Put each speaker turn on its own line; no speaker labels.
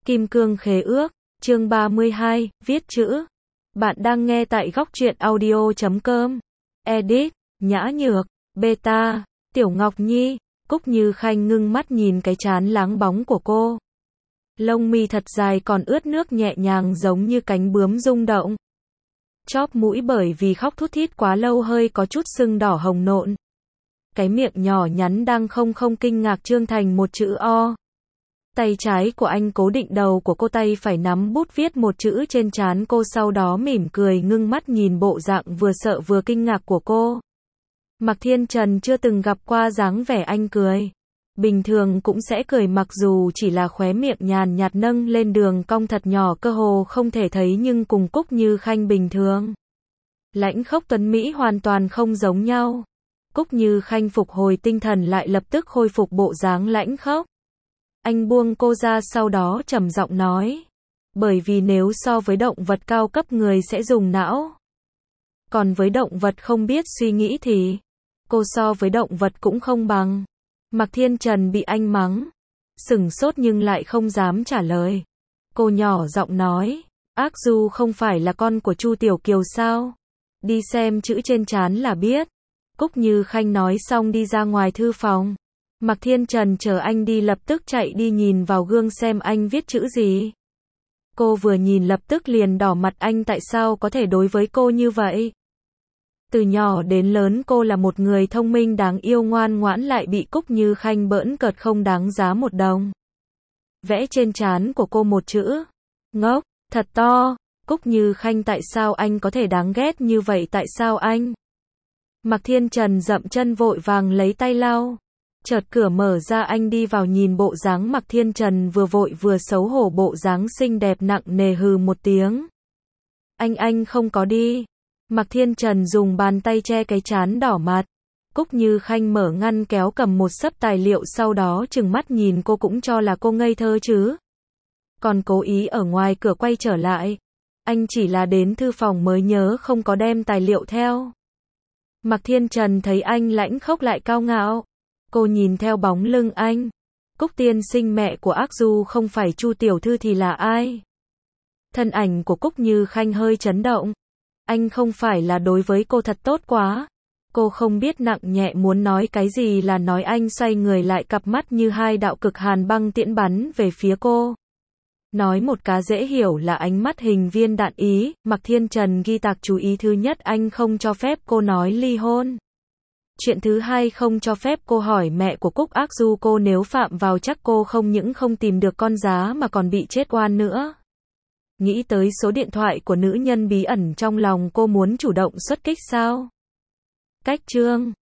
Kim Cương Khế Ước, chương 32, viết chữ. Bạn đang nghe tại góc truyện audio.com. Edit, Nhã Nhược, Beta, Tiểu Ngọc Nhi. Cúc Như Khanh ngưng mắt nhìn cái trán láng bóng của cô. Lông mi thật dài còn ướt nước nhẹ nhàng giống như cánh bướm rung động. Chóp mũi bởi vì khóc thút thít quá lâu hơi có chút sưng đỏ hồng nộn. Cái miệng nhỏ nhắn đang không kinh ngạc trương thành một chữ O. Tay trái của anh cố định đầu của cô, tay phải nắm bút viết một chữ trên trán cô, sau đó mỉm cười ngưng mắt nhìn bộ dạng vừa sợ vừa kinh ngạc của cô. Mạc Thiên Trần chưa từng gặp qua dáng vẻ anh cười. Bình thường cũng sẽ cười mặc dù chỉ là khóe miệng nhàn nhạt nâng lên đường cong thật nhỏ cơ hồ không thể thấy, nhưng cùng Cúc Như Khanh bình thường. Lãnh khốc tuấn Mỹ hoàn toàn không giống nhau. Cúc Như Khanh phục hồi tinh thần lại lập tức khôi phục bộ dáng lãnh khốc. Anh buông cô ra sau đó trầm giọng nói. Bởi vì nếu so với động vật cao cấp người sẽ dùng não. Còn với động vật không biết suy nghĩ thì cô so với động vật cũng không bằng. Mạc Thiên Trần bị anh mắng. Sửng sốt nhưng lại không dám trả lời. Cô nhỏ giọng nói. Ác Du không phải là con của Chu Tiểu Kiều sao? Đi xem chữ trên trán là biết. Cúc Như Khanh nói xong đi ra ngoài thư phòng. Mạc Thiên Trần chờ anh đi lập tức chạy đi nhìn vào gương xem anh viết chữ gì. Cô vừa nhìn lập tức liền đỏ mặt, anh tại sao có thể đối với cô như vậy? Từ nhỏ đến lớn cô là một người thông minh đáng yêu ngoan ngoãn lại bị Cúc Như Khanh bỡn cợt không đáng giá một đồng. Vẽ trên trán của cô một chữ. Ngốc, thật to. Cúc Như Khanh tại sao anh có thể đáng ghét như vậy, tại sao anh? Mạc Thiên Trần dậm chân vội vàng lấy tay lau. Chợt cửa mở ra, anh đi vào nhìn bộ dáng Mạc Thiên Trần vừa vội vừa xấu hổ, bộ dáng xinh đẹp nặng nề hừ một tiếng. Anh không có đi. Mạc Thiên Trần dùng bàn tay che cái trán đỏ mặt. Cúc Như Khanh mở ngăn kéo cầm một xấp tài liệu sau đó trừng mắt nhìn cô, cũng cho là cô ngây thơ chứ. Còn cố ý ở ngoài cửa quay trở lại. Anh chỉ là đến thư phòng mới nhớ không có đem tài liệu theo. Mạc Thiên Trần thấy anh lãnh khốc lại cao ngạo. Cô nhìn theo bóng lưng anh. Cúc tiên sinh, mẹ của Ác Du không phải Chu tiểu thư thì là ai? Thân ảnh của Cúc Như Khanh hơi chấn động. Anh không phải là đối với cô thật tốt quá. Cô không biết nặng nhẹ muốn nói cái gì là nói, anh xoay người lại, cặp mắt như hai đạo cực hàn băng tiễn bắn về phía cô. Nói một cái dễ hiểu là ánh mắt hình viên đạn ý. Mạc Thiên Trần ghi tạc chú ý: thứ nhất, anh không cho phép cô nói ly hôn. Chuyện thứ hai, không cho phép cô hỏi mẹ của Cúc Ác Du. Cô nếu phạm vào chắc cô không những không tìm được con giá mà còn bị chết oan nữa. Nghĩ tới số điện thoại của nữ nhân bí ẩn trong lòng cô, muốn chủ động xuất kích sao? Cách chương